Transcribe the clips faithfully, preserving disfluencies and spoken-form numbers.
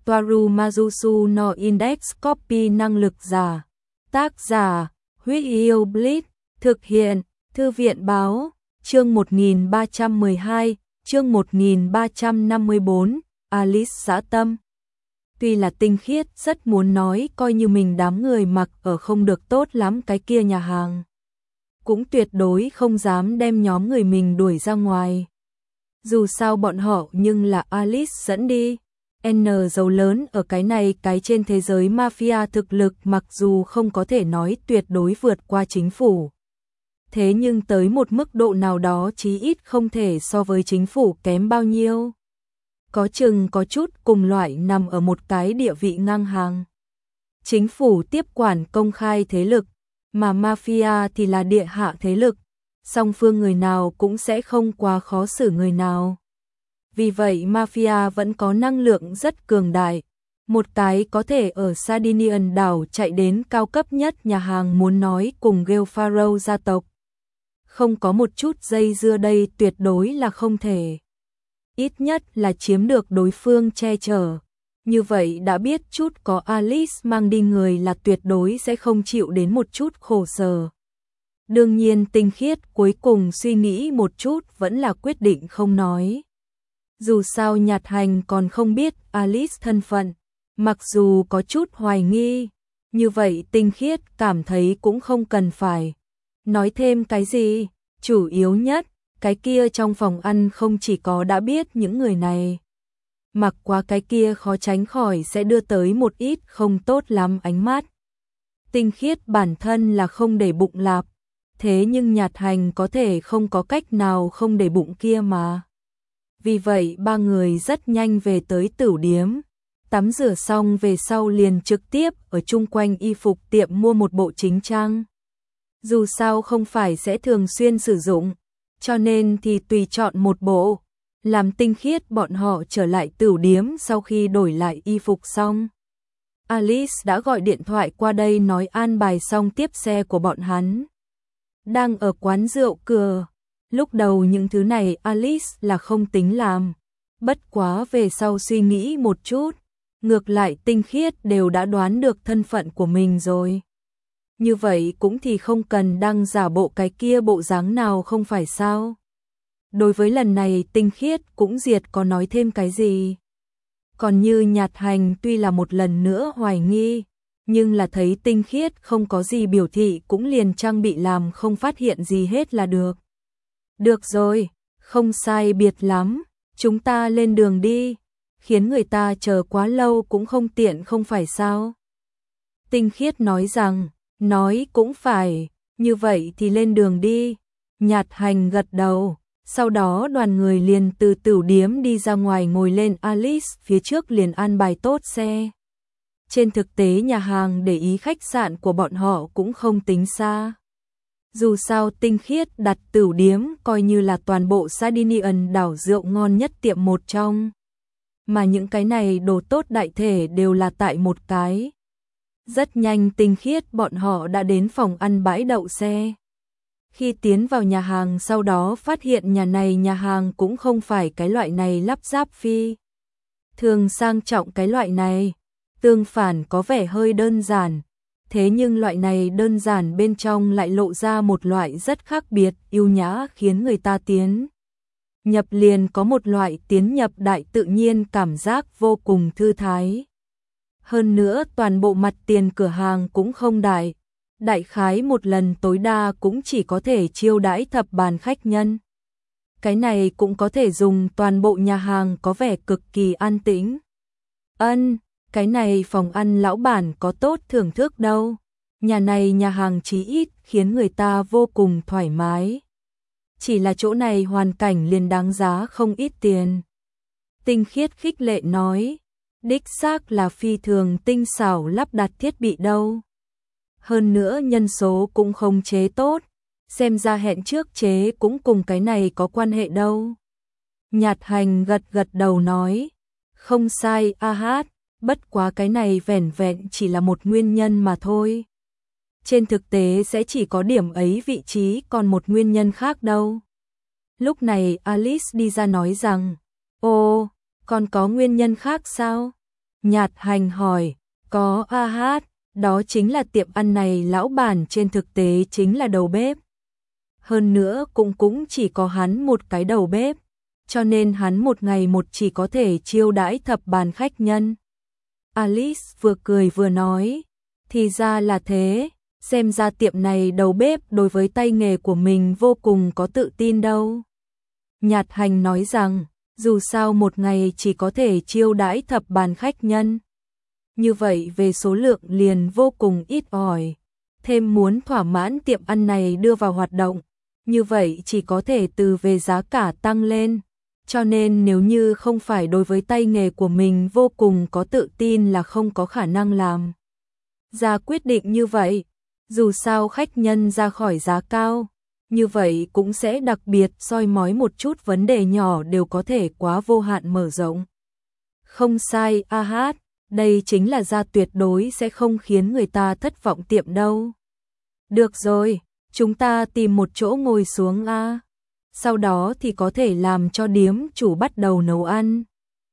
Toaru Majusu no Index Copy năng lực giả. Tác giả, Huyết Yêu Blitz, thực hiện, Thư viện báo, chương một nghìn ba trăm mười hai, chương một nghìn ba trăm năm mươi bốn, Alice dã tâm. Tuy là tinh khiết rất muốn nói coi như mình đám người mặc ở không được tốt lắm cái kia nhà hàng. Cũng tuyệt đối không dám đem nhóm người mình đuổi ra ngoài. Dù sao bọn họ nhưng là Alice dẫn đi. N dấu lớn ở cái này cái trên thế giới mafia thực lực mặc dù không có thể nói tuyệt đối vượt qua chính phủ. Thế nhưng tới một mức độ nào đó chí ít không thể so với chính phủ kém bao nhiêu. Có chừng có chút cùng loại nằm ở một cái địa vị ngang hàng. Chính phủ tiếp quản công khai thế lực, mà mafia thì là địa hạ thế lực. Song phương người nào cũng sẽ không quá khó xử người nào. Vì vậy mafia vẫn có năng lượng rất cường đại. Một cái có thể ở Sardinian đảo chạy đến cao cấp nhất nhà hàng muốn nói cùng Gelfaro gia tộc. Không có một chút dây dưa đây tuyệt đối là không thể. Ít nhất là chiếm được đối phương che chở. Như vậy đã biết chút có Alice mang đi người là tuyệt đối sẽ không chịu đến một chút khổ sở. Đương nhiên tinh khiết cuối cùng suy nghĩ một chút vẫn là quyết định không nói. Dù sao Nhạt Hành còn không biết Alice thân phận, mặc dù có chút hoài nghi, như vậy tinh khiết cảm thấy cũng không cần phải nói thêm cái gì, chủ yếu nhất, cái kia trong phòng ăn không chỉ có đã biết những người này. Mặc quá cái kia khó tránh khỏi sẽ đưa tới một ít không tốt lắm ánh mắt. Tinh khiết bản thân là không để bụng lạp, thế nhưng Nhạt Hành có thể không có cách nào không để bụng kia mà. Vì vậy ba người rất nhanh về tới tửu điếm, tắm rửa xong về sau liền trực tiếp ở chung quanh y phục tiệm mua một bộ chính trang. Dù sao không phải sẽ thường xuyên sử dụng, cho nên thì tùy chọn một bộ, làm tinh khiết bọn họ trở lại tửu điếm sau khi đổi lại y phục xong. Alice đã gọi điện thoại qua đây nói an bài xong tiếp xe của bọn hắn. Đang ở quán rượu cửa. Lúc đầu những thứ này Alice là không tính làm, bất quá về sau suy nghĩ một chút, ngược lại tinh khiết đều đã đoán được thân phận của mình rồi. Như vậy cũng thì không cần đăng giả bộ cái kia bộ dáng nào không phải sao. Đối với lần này tinh khiết cũng diệt có nói thêm cái gì. Còn như Nhạt Hành tuy là một lần nữa hoài nghi, nhưng là thấy tinh khiết không có gì biểu thị cũng liền trang bị làm không phát hiện gì hết là được. Được rồi, không sai biệt lắm, chúng ta lên đường đi, khiến người ta chờ quá lâu cũng không tiện không phải sao. Tinh khiết nói rằng, nói cũng phải, như vậy thì lên đường đi. Nhạt Hành gật đầu, sau đó đoàn người liền từ tửu điếm đi ra ngoài ngồi lên Alice phía trước liền an bài tốt xe. Trên thực tế nhà hàng để ý khách sạn của bọn họ cũng không tính xa. Dù sao tinh khiết đặt tửu điếm coi như là toàn bộ Sardinian đảo rượu ngon nhất tiệm một trong. Mà những cái này đồ tốt đại thể đều là tại một cái. Rất nhanh tinh khiết bọn họ đã đến phòng ăn bãi đậu xe. Khi tiến vào nhà hàng sau đó phát hiện nhà này nhà hàng cũng không phải cái loại này lắp ráp phi thường sang trọng cái loại này, tương phản có vẻ hơi đơn giản. Thế nhưng loại này đơn giản bên trong lại lộ ra một loại rất khác biệt, yêu nhã khiến người ta tiến nhập liền có một loại tiến nhập đại tự nhiên cảm giác vô cùng thư thái. Hơn nữa toàn bộ mặt tiền cửa hàng cũng không đại, đại khái một lần tối đa cũng chỉ có thể chiêu đãi thập bàn khách nhân. Cái này cũng có thể dùng toàn bộ nhà hàng có vẻ cực kỳ an tĩnh. Ân, cái này phòng ăn lão bản có tốt thưởng thức đâu. Nhà này nhà hàng chí ít khiến người ta vô cùng thoải mái. Chỉ là chỗ này hoàn cảnh liền đáng giá không ít tiền. Tinh khiết khích lệ nói, đích xác là phi thường tinh xảo lắp đặt thiết bị đâu. Hơn nữa nhân số cũng không chế tốt, xem ra hẹn trước chế cũng cùng cái này có quan hệ đâu. Nhạt Hành gật gật đầu nói, không sai a hát, bất quá cái này vẻn vẹn chỉ là một nguyên nhân mà thôi. Trên thực tế sẽ chỉ có điểm ấy vị trí còn một nguyên nhân khác đâu. Lúc này Alice đi ra nói rằng, ồ, còn có nguyên nhân khác sao? Nhạt Hành hỏi, có a hát, đó chính là tiệm ăn này lão bản trên thực tế chính là đầu bếp. Hơn nữa cũng cũng chỉ có hắn một cái đầu bếp, cho nên hắn một ngày một chỉ có thể chiêu đãi thập bàn khách nhân. Alice vừa cười vừa nói, thì ra là thế, xem ra tiệm này đầu bếp đối với tay nghề của mình vô cùng có tự tin đâu. Nhạt Hành nói rằng, dù sao một ngày chỉ có thể chiêu đãi thập bàn khách nhân. Như vậy về số lượng liền vô cùng ít ỏi. Thêm muốn thỏa mãn tiệm ăn này đưa vào hoạt động, như vậy chỉ có thể từ về giá cả tăng lên. Cho nên nếu như không phải đối với tay nghề của mình vô cùng có tự tin là không có khả năng làm ra quyết định như vậy. Dù sao khách nhân ra khỏi giá cao, như vậy cũng sẽ đặc biệt soi mói một chút vấn đề nhỏ đều có thể quá vô hạn mở rộng. Không sai, a hát, đây chính là gia tuyệt đối sẽ không khiến người ta thất vọng tiệm đâu. Được rồi, chúng ta tìm một chỗ ngồi xuống a. Sau đó thì có thể làm cho điếm chủ bắt đầu nấu ăn.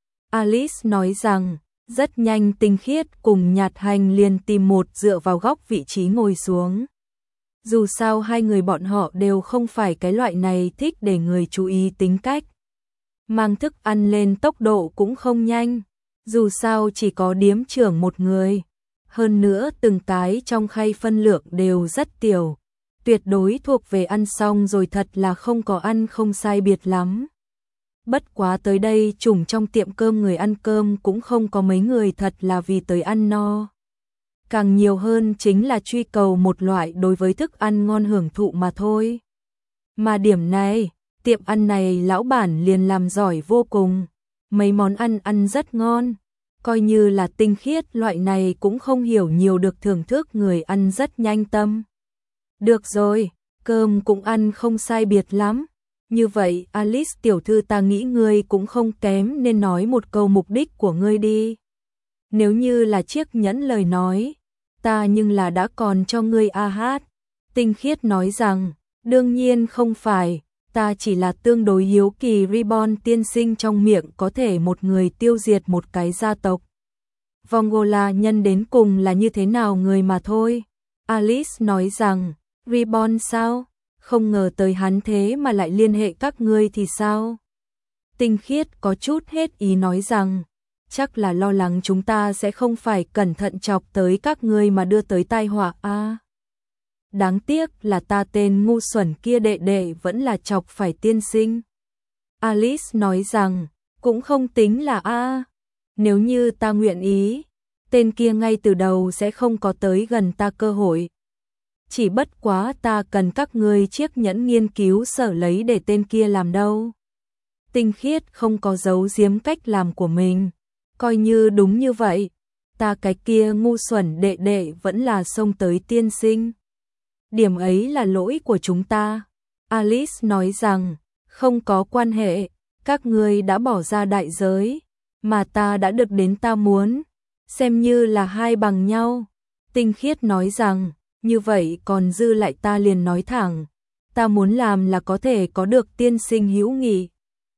Alice nói rằng, rất nhanh Tinh Khiết cùng Nhạt Hành liền tìm một dựa vào góc vị trí ngồi xuống. Dù sao hai người bọn họ đều không phải cái loại này thích để người chú ý tính cách. Mang thức ăn lên tốc độ cũng không nhanh, dù sao chỉ có điếm trưởng một người. Hơn nữa từng cái trong khay phân lượng đều rất tiểu, tuyệt đối thuộc về ăn xong rồi thật là không có ăn không sai biệt lắm. Bất quá tới đây trùng trong tiệm cơm người ăn cơm cũng không có mấy người thật là vì tới ăn no. Càng nhiều hơn chính là truy cầu một loại đối với thức ăn ngon hưởng thụ mà thôi. Mà điểm này, tiệm ăn này lão bản liền làm giỏi vô cùng. Mấy món ăn ăn rất ngon. Coi như là Tinh Khiết loại này cũng không hiểu nhiều được thưởng thức người ăn rất nhanh tâm. Được rồi, cơm cũng ăn không sai biệt lắm. Như vậy Alice tiểu thư ta nghĩ ngươi cũng không kém nên nói một câu mục đích của ngươi đi. Nếu như là chiếc nhẫn lời nói, ta nhưng là đã còn cho ngươi a hát. Tinh Khiết nói rằng, đương nhiên không phải, ta chỉ là tương đối hiếu kỳ Reborn tiên sinh trong miệng có thể một người tiêu diệt một cái gia tộc. Vongola nhân đến cùng là như thế nào người mà thôi. Alice nói rằng, Reborn sao? Không ngờ tới hắn thế mà lại liên hệ các ngươi thì sao? Tinh Khiết có chút hết ý nói rằng, chắc là lo lắng chúng ta sẽ không phải cẩn thận chọc tới các ngươi mà đưa tới tai họa a. À, đáng tiếc là ta tên ngu xuẩn kia đệ đệ vẫn là chọc phải tiên sinh. Alice nói rằng, cũng không tính là a. À, nếu như ta nguyện ý, tên kia ngay từ đầu sẽ không có tới gần ta cơ hội. Chỉ bất quá ta cần các ngươi chiếc nhẫn nghiên cứu sở lấy để tên kia làm đâu. Tinh Khiết không có giấu giếm cách làm của mình. Coi như đúng như vậy, ta cái kia ngu xuẩn đệ đệ vẫn là xông tới tiên sinh. Điểm ấy là lỗi của chúng ta. Alice nói rằng, không có quan hệ, các ngươi đã bỏ ra đại giới, mà ta đã được đến ta muốn, xem như là hai bằng nhau. Tinh Khiết nói rằng, như vậy còn dư lại ta liền nói thẳng, ta muốn làm là có thể có được tiên sinh hữu nghị.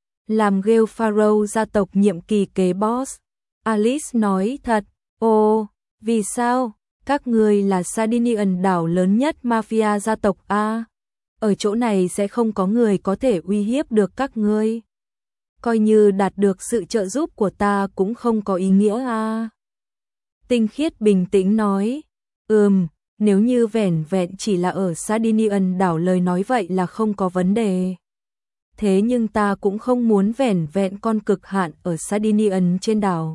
Làm Gale Pharaoh gia tộc nhiệm kỳ kế boss. Alice nói thật, ồ, vì sao? Các người là Sardinian đảo lớn nhất mafia gia tộc A. Ở chỗ này sẽ không có người có thể uy hiếp được các ngươi. Coi như đạt được sự trợ giúp của ta cũng không có ý nghĩa A. Tinh Khiết bình tĩnh nói, ừm, nếu như vẻn vẹn chỉ là ở Sardinian đảo lời nói vậy là không có vấn đề. Thế nhưng ta cũng không muốn vẻn vẹn con cực hạn ở Sardinian trên đảo.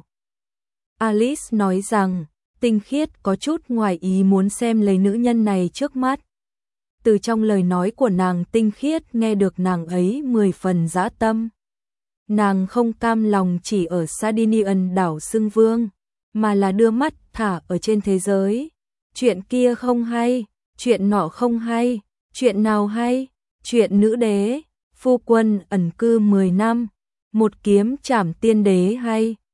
Alice nói rằng, Tinh Khiết có chút ngoài ý muốn xem lấy nữ nhân này trước mắt. Từ trong lời nói của nàng Tinh Khiết nghe được nàng ấy mười phần dã tâm. Nàng không cam lòng chỉ ở Sardinian đảo xưng vương, mà là đưa mắt thả ở trên thế giới. Chuyện kia không hay, chuyện nọ không hay, chuyện nào hay, chuyện nữ đế, phu quân ẩn cư mười năm, một kiếm trảm tiên đế hay.